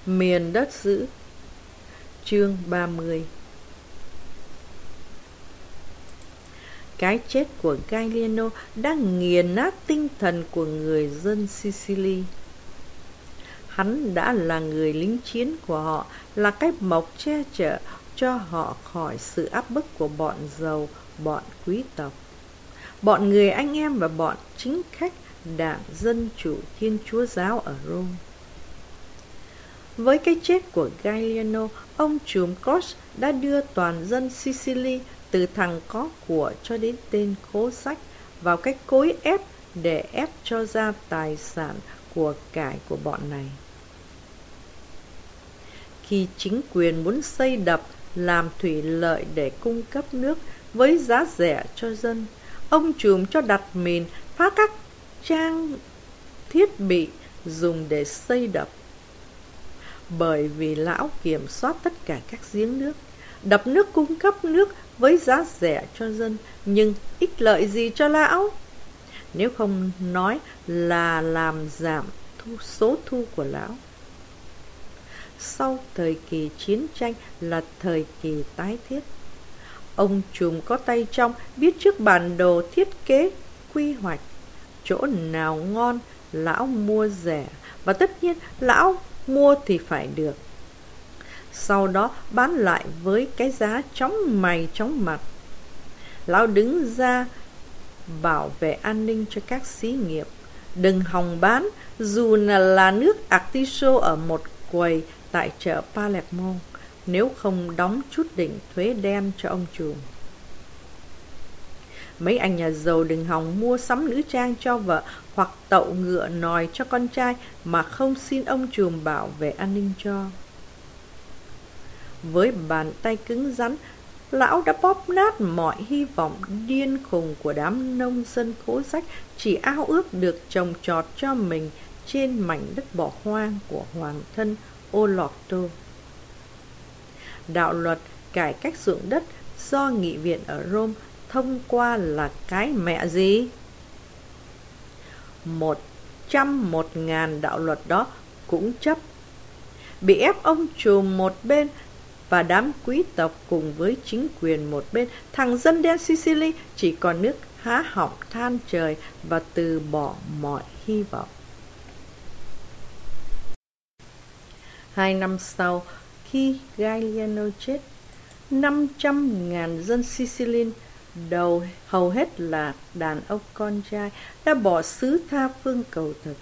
Miền đất dữ. Chương 30. Cái chết của Gallieno đã nghiền nát tinh thần của người dân Sicily. Hắn đã là người lính chiến của họ, là cái mộc che chở cho họ khỏi sự áp bức của bọn giàu, bọn quý tộc, bọn người anh em và bọn chính khách đảng Dân Chủ Thiên Chúa Giáo ở Rome. Với cái chết của Gallieno, ông trùm Koch đã đưa toàn dân Sicily, từ thằng có của cho đến tên khố sách, vào cái cối ép để ép cho ra tài sản của cải của bọn này. Khi chính quyền muốn xây đập, làm thủy lợi để cung cấp nước với giá rẻ cho dân, ông trùm cho đặt mìn phá các trang thiết bị dùng để xây đập. Bởi vì lão kiểm soát tất cả các giếng nước, đập nước cung cấp nước với giá rẻ cho dân, nhưng ích lợi gì cho lão? Nếu không nói là làm giảm số thu của lão. Sau thời kỳ chiến tranh là thời kỳ tái thiết. Ông trùm có tay trong, biết trước bản đồ thiết kế, quy hoạch. Chỗ nào ngon, lão mua rẻ, và tất nhiên lão mua thì phải được. Sau đó bán lại với cái giá chóng mày chóng mặt. Lão đứng ra bảo vệ an ninh cho các xí nghiệp. Đừng hòng bán, dù là nước artiso ở một quầy tại chợ Palermo, nếu không đóng chút đỉnh thuế đen cho ông trùm. Mấy anh nhà giàu đừng hòng mua sắm nữ trang cho vợ hoặc tậu ngựa nòi cho con trai mà không xin ông trùm bảo vệ an ninh cho. Với bàn tay cứng rắn, lão đã bóp nát mọi hy vọng điên khùng của đám nông dân khố sách chỉ ao ước được trồng trọt cho mình trên mảnh đất bỏ hoang của hoàng thân Olorto. Đạo luật cải cách ruộng đất do nghị viện ở Rome thông qua là cái mẹ gì? 101.000 đạo luật đó cũng chấp. Bị ép ông trùm một bên và đám quý tộc cùng với chính quyền một bên, thằng dân đen Sicily chỉ còn nước há họng than trời và từ bỏ mọi hy vọng. 2 năm sau, khi Gallieno chết, 500.000 dân Sicily, hầu hết là đàn ông con trai, đã bỏ xứ tha phương cầu thực.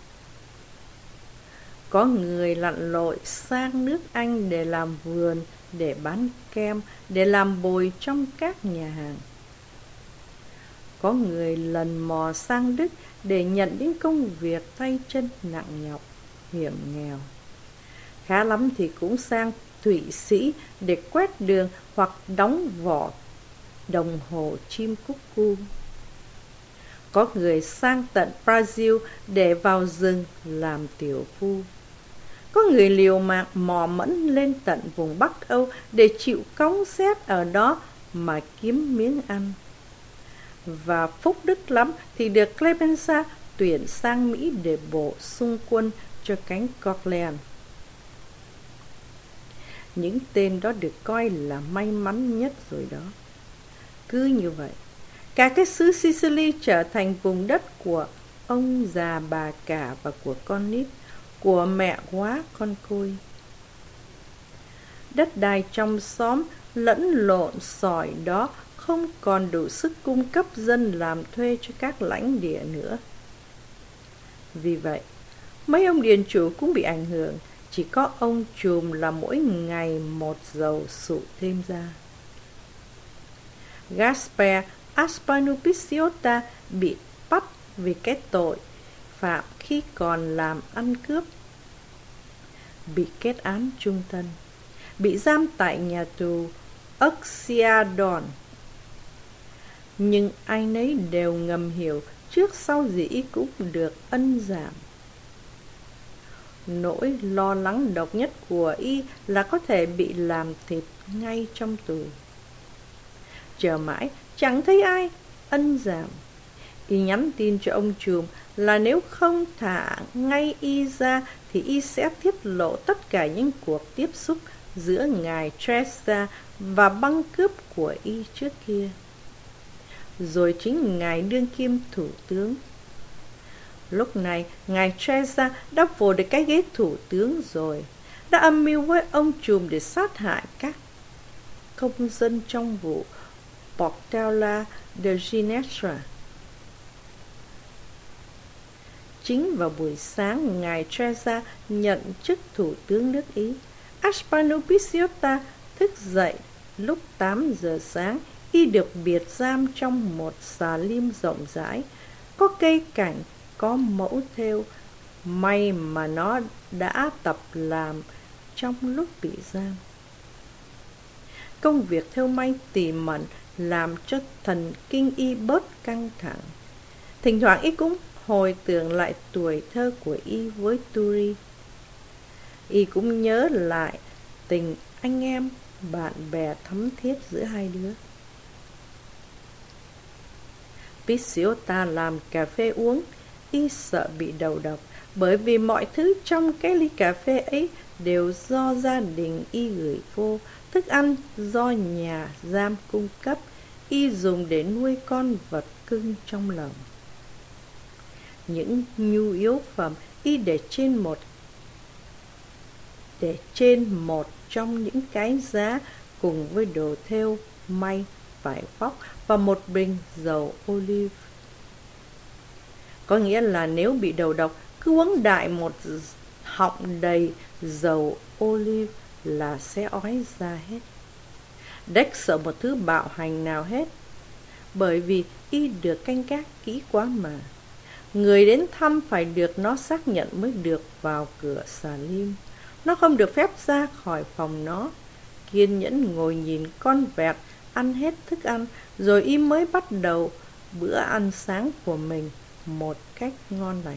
Có người lặn lội sang nước Anh để làm vườn, để bán kem, để làm bồi trong các nhà hàng. Có người lần mò sang Đức để nhận những công việc tay chân nặng nhọc, hiểm nghèo. Khá lắm thì cũng sang Thụy Sĩ để quét đường hoặc đóng vỏ đồng hồ chim cúc cu. Có người sang tận Brazil để vào rừng làm tiểu phu. Có người liều mạng mò mẫm lên tận vùng Bắc Âu để chịu cóng rét ở đó mà kiếm miếng ăn. Và phúc đức lắm thì được Clemenza tuyển sang Mỹ để bổ sung quân cho cánh Corleone. Những tên đó được coi là may mắn nhất rồi đó. Cứ như vậy, cả cái xứ Sicily trở thành vùng đất của ông già bà cả và của con nít, của mẹ quá con côi. Đất đai trong xóm lẫn lộn sỏi đó không còn đủ sức cung cấp dân làm thuê cho các lãnh địa nữa. Vì vậy, mấy ông điền chủ cũng bị ảnh hưởng, chỉ có ông trùm là mỗi ngày một dầu sụ thêm ra. Gaspare Aspanupissiota bị bắt vì cái tội phạm khi còn làm ăn cướp, bị kết án chung thân, bị giam tại nhà tù Uxciardon. Nhưng ai nấy đều ngầm hiểu trước sau gì cũng được ân giảm. Nỗi lo lắng độc nhất của y là có thể bị làm thịt ngay trong tù. Chờ mãi chẳng thấy ai ân giảm. Y nhắn tin cho ông trùm là nếu không thả ngay y ra thì y sẽ tiết lộ tất cả những cuộc tiếp xúc giữa ngài Teresa và băng cướp của y trước kia. Rồi chính ngài đương kim thủ tướng. Lúc này, ngài Teresa đã vô được cái ghế thủ tướng rồi, đã âm mưu với ông trùm để sát hại các công dân trong vụ Portela de Ginestra. Chính vào buổi sáng, ngài Teresa nhận chức thủ tướng nước Ý. Aspano Picciota thức dậy lúc 8 giờ sáng. Y được biệt giam trong một xà lim rộng rãi, có cây cảnh, có mẫu thêu. May mà nó đã tập làm trong lúc bị giam. Công việc thêu may tỉ mẩn làm cho thần kinh y bớt căng thẳng. Thỉnh thoảng y cũng hồi tưởng lại tuổi thơ của y với Turi. Y cũng nhớ lại tình anh em, bạn bè thắm thiết giữa hai đứa. Picciota làm cà phê uống. Y sợ bị đầu độc, bởi vì mọi thứ trong cái ly cà phê ấy đều do gia đình y gửi vô. Thức ăn do nhà giam cung cấp, y dùng để nuôi con vật cưng trong lồng. Những nhu yếu phẩm y để trên một trong những cái giá, cùng với đồ thêu, may, vải vóc và một bình dầu olive. Có nghĩa là nếu bị đầu độc, cứ uống đại một họng đầy dầu olive là sẽ ói ra hết. Đếch sợ một thứ bạo hành nào hết, bởi vì y được canh gác kỹ quá mà. Người đến thăm phải được nó xác nhận mới được vào cửa xà lim. Nó không được phép ra khỏi phòng nó. Kiên nhẫn ngồi nhìn con vẹt ăn hết thức ăn, rồi y mới bắt đầu bữa ăn sáng của mình một cách ngon lành.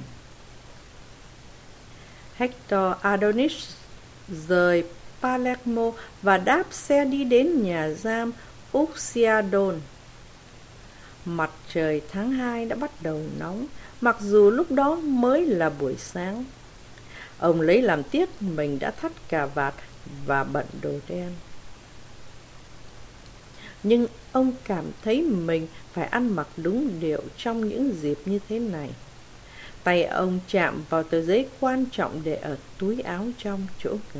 Hector Adonis rời Palermo và đáp xe đi đến nhà giam Ucciardone. Mặt trời tháng 2 đã bắt đầu nóng, mặc dù lúc đó mới là buổi sáng. Ông lấy làm tiếc mình đã thắt cà vạt và bận đồ đen. Nhưng ông cảm thấy mình phải ăn mặc đúng điệu trong những dịp như thế này. Tay ông chạm vào tờ giấy quan trọng để ở túi áo trong chỗ ngực.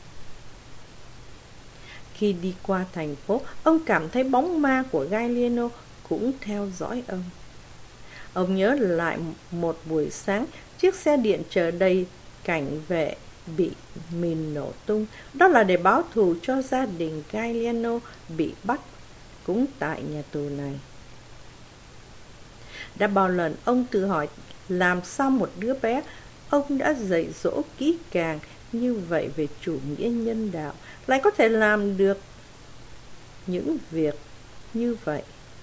Khi đi qua thành phố, ông cảm thấy bóng ma của Gallieno cũng theo dõi ông. Ông nhớ lại một buổi sáng, chiếc xe điện chở đầy cảnh vệ bị mìn nổ tung. Đó là để báo thù cho gia đình Gallieno bị bắt cũng tại nhà tù này. Đã bao lần ông tự hỏi làm sao một đứa bé ông đã dạy dỗ kỹ càng như vậy về chủ nghĩa nhân đạo lại có thể làm được những việc như vậy.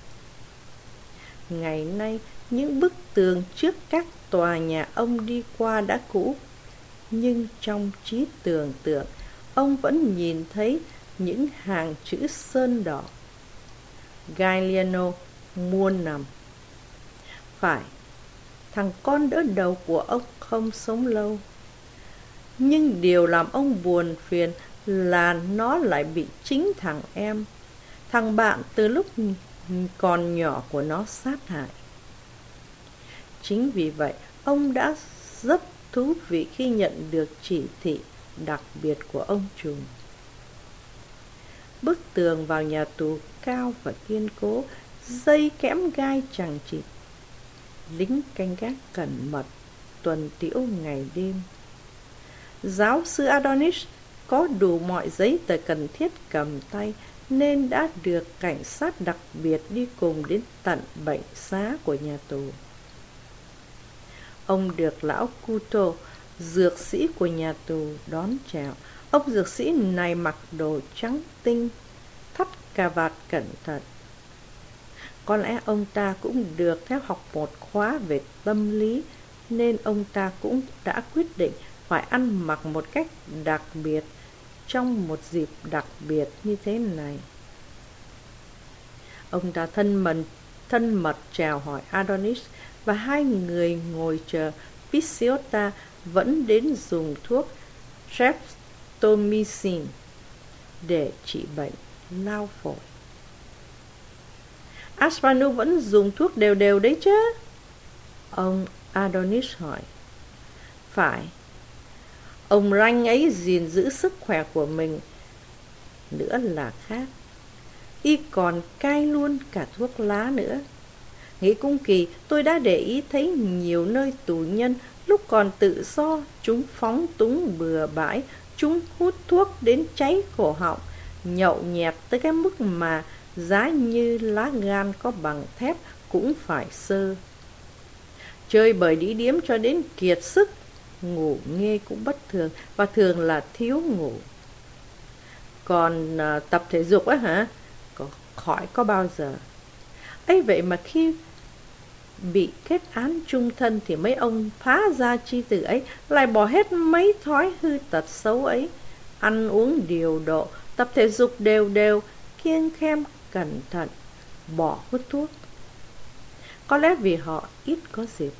Ngày nay, những bức tường trước các tòa nhà ông đi qua đã cũ, nhưng trong trí tưởng tượng, ông vẫn nhìn thấy những hàng chữ sơn đỏ. Gallieno muôn năm. Phải, thằng con đỡ đầu của ông không sống lâu. Nhưng điều làm ông buồn phiền là nó lại bị chính thằng em, thằng bạn từ lúc còn nhỏ của nó sát hại. Chính vì vậy, ông đã rất thú vị khi nhận được chỉ thị đặc biệt của ông trùm. Bức tường vào nhà tù cao và kiên cố, dây kẽm gai chằng chịt. Lính canh gác cẩn mật, tuần tiễu ngày đêm. Giáo sư Adonis có đủ mọi giấy tờ cần thiết cầm tay, nên đã được cảnh sát đặc biệt đi cùng đến tận bệnh xá của nhà tù. Ông được lão Couto, dược sĩ của nhà tù, đón chào. Ông dược sĩ này mặc đồ trắng tinh, thắt cà vạt cẩn thận. Có lẽ ông ta cũng được theo học một khóa về tâm lý, nên ông ta cũng đã quyết định phải ăn mặc một cách đặc biệt trong một dịp đặc biệt như thế này. Ông ta thân mật chào hỏi Adonis và hai người ngồi chờ Pisiota vẫn đến dùng thuốc streptomycin để trị bệnh lao phổi. Asparuh vẫn dùng thuốc đều đều đấy chứ? Ông Adonis hỏi. Phải. Ông Ranh ấy gìn giữ sức khỏe của mình nữa là khác. Y còn cai luôn cả thuốc lá nữa. Nghĩ cũng kỳ, tôi đã để ý thấy nhiều nơi tù nhân lúc còn tự do, chúng phóng túng bừa bãi, chúng hút thuốc đến cháy cổ họng, nhậu nhẹt tới cái mức mà giá như lá gan có bằng thép cũng phải sơ. Chơi bời đĩ điếm cho đến kiệt sức, ngủ nghê cũng bất thường, và thường là thiếu ngủ. Còn tập thể dục á hả? Khỏi có bao giờ. Ấy vậy mà khi bị kết án chung thân thì mấy ông phá gia chi tử ấy lại bỏ hết mấy thói hư tật xấu ấy. Ăn uống điều độ, tập thể dục đều đều, kiêng khem cẩn thận, bỏ hút thuốc. Có lẽ vì họ ít có dịp.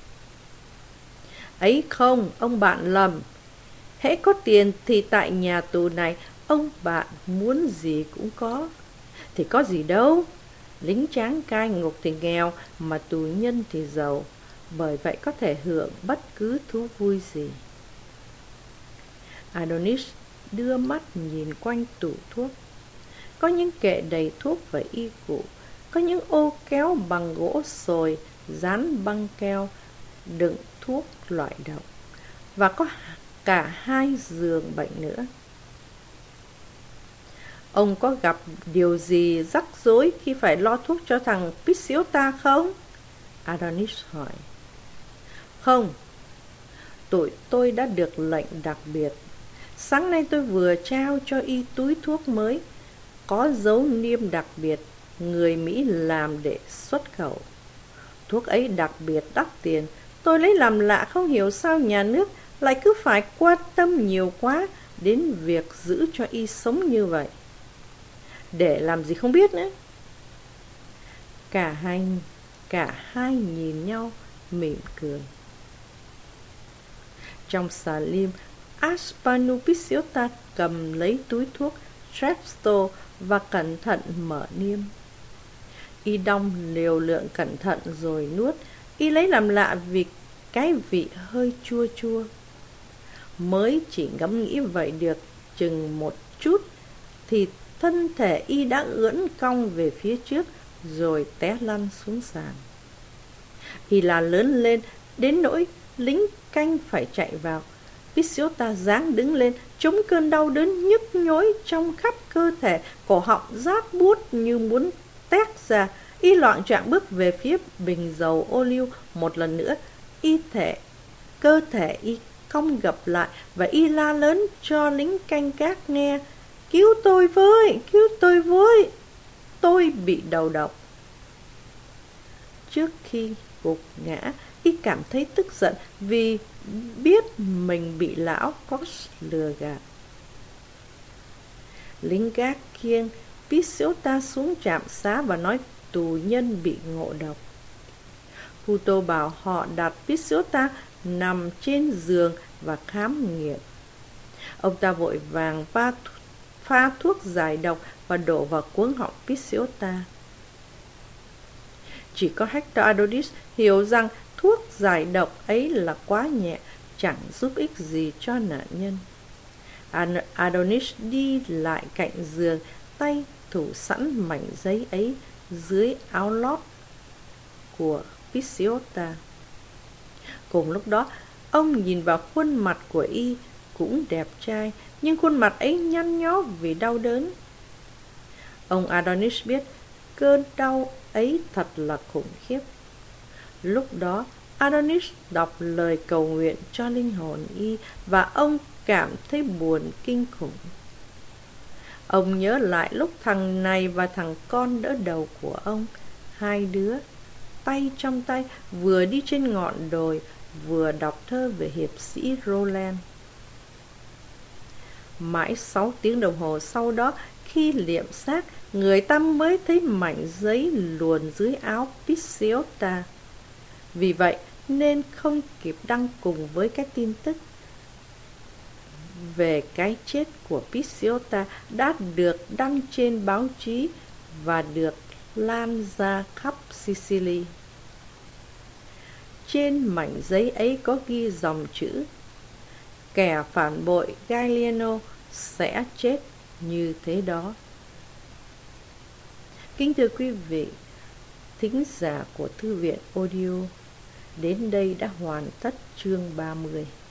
Ấy không, ông bạn lầm. Hễ có tiền thì tại nhà tù này ông bạn muốn gì cũng có. Thì có gì đâu. Lính tráng cai ngục thì nghèo, mà tù nhân thì giàu. Bởi vậy có thể hưởng bất cứ thú vui gì. Adonis đưa mắt nhìn quanh tủ thuốc. Có những kệ đầy thuốc và y cụ, có những ô kéo bằng gỗ sồi dán băng keo đựng thuốc loại độc, và có cả 2 giường bệnh nữa. Ông có gặp điều gì rắc rối khi phải lo thuốc cho thằng Pisiota không? Adonis hỏi. Không. Tụi tôi đã được lệnh đặc biệt. Sáng nay tôi vừa trao cho y túi thuốc mới, có dấu niêm đặc biệt, người Mỹ làm để xuất khẩu. Thuốc ấy đặc biệt đắt tiền. Tôi lấy làm lạ không hiểu sao nhà nước lại cứ phải quan tâm nhiều quá đến việc giữ cho y sống như vậy. Để làm gì không biết nữa. Cả hai nhìn nhau mỉm cười. Trong xà lim, Asparuh Pisiota cầm lấy túi thuốc Strepto và cẩn thận mở niêm. Y đong liều lượng cẩn thận rồi nuốt. Y lấy làm lạ vì cái vị hơi chua chua. Mới chỉ ngẫm nghĩ vậy được chừng một chút thì thân thể y đã ưỡn cong về phía trước rồi té lăn xuống sàn. Y là lớn lên đến nỗi lính canh phải chạy vào. Pisiota giáng đứng lên, chống cơn đau đớn nhức nhối trong khắp cơ thể, cổ họng rát buốt như muốn tét ra. Y loạng choạng bước về phía bình dầu ô liu một lần nữa. Cơ thể y cong gập lại và y la lớn cho lính canh gác nghe. Cứu tôi với, cứu tôi với, tôi bị đầu độc. Trước khi gục ngã, y cảm thấy tức giận vì biết mình bị lão có lừa gạt. Lính gác khiêng Pisiota xuống trạm xá và nói tù nhân bị ngộ độc. Puto bảo họ đặt Pisiota nằm trên giường và khám nghiệm. Ông ta vội vàng pha thuốc giải độc và đổ vào cuống họng Pisiota. Chỉ có Hector Adonis hiểu rằng thuốc giải độc ấy là quá nhẹ, chẳng giúp ích gì cho nạn nhân. Adonis đi lại cạnh giường, tay thủ sẵn mảnh giấy ấy dưới áo lót của Pisiota. Cùng lúc đó, ông nhìn vào khuôn mặt của y, cũng đẹp trai, nhưng khuôn mặt ấy nhăn nhó vì đau đớn. Ông Adonis biết cơn đau ấy thật là khủng khiếp. Lúc đó, Adonis đọc lời cầu nguyện cho linh hồn y và ông cảm thấy buồn kinh khủng. Ông nhớ lại lúc thằng này và thằng con đỡ đầu của ông, hai đứa, tay trong tay, vừa đi trên ngọn đồi, vừa đọc thơ về hiệp sĩ Roland. Mãi 6 tiếng đồng hồ sau đó, khi liệm xác, người ta mới thấy mảnh giấy luồn dưới áo Pisiota. Vì vậy nên không kịp đăng cùng với cái tin tức về cái chết của Picciota đã được đăng trên báo chí và được lan ra khắp Sicily. Trên mảnh giấy ấy có ghi dòng chữ: kẻ phản bội Gallieno sẽ chết như thế đó. Kính thưa quý vị thính giả của Thư viện Audio, đến đây đã hoàn tất chương 30.